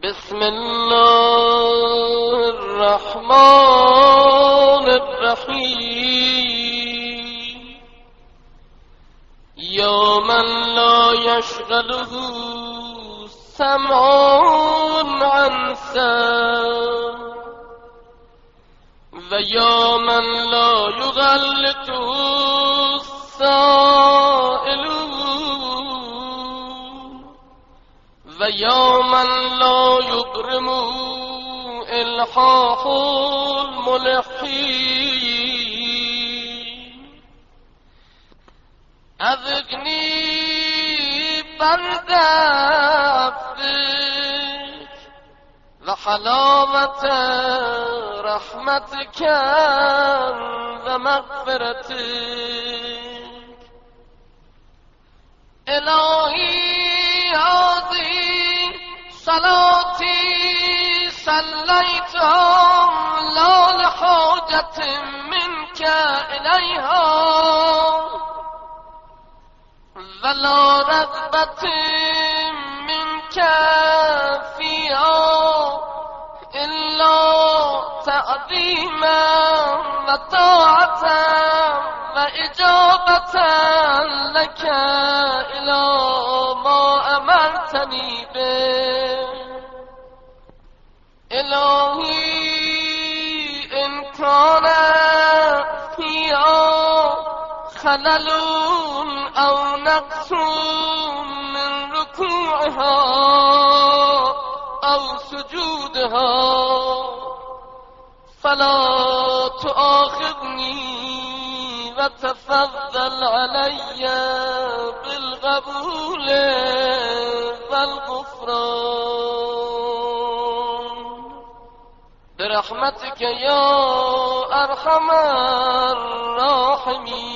بسم الله الرحمن الرحیم. یا من لا یشغله سمع عن سمع و یا من لا یغلطه السائل و یا من لا یبرم الحاح الملحین. اذقنی برد عفوک و حلاوت رحمتک و مغفرتک. الهی هذه صلاتي صليتها لا لحاجة منك إليها ولا رغبة منك فيها إلا تقديما وطاعة وإجابة لك إلى ما أمرتني به. إلهي إن كان فيها خلل أو نقص من ركوعها أو سجودها فلا تؤاخذني وتفضل علي بالقبول والغفران برحمتك يا أرحم الراحمين.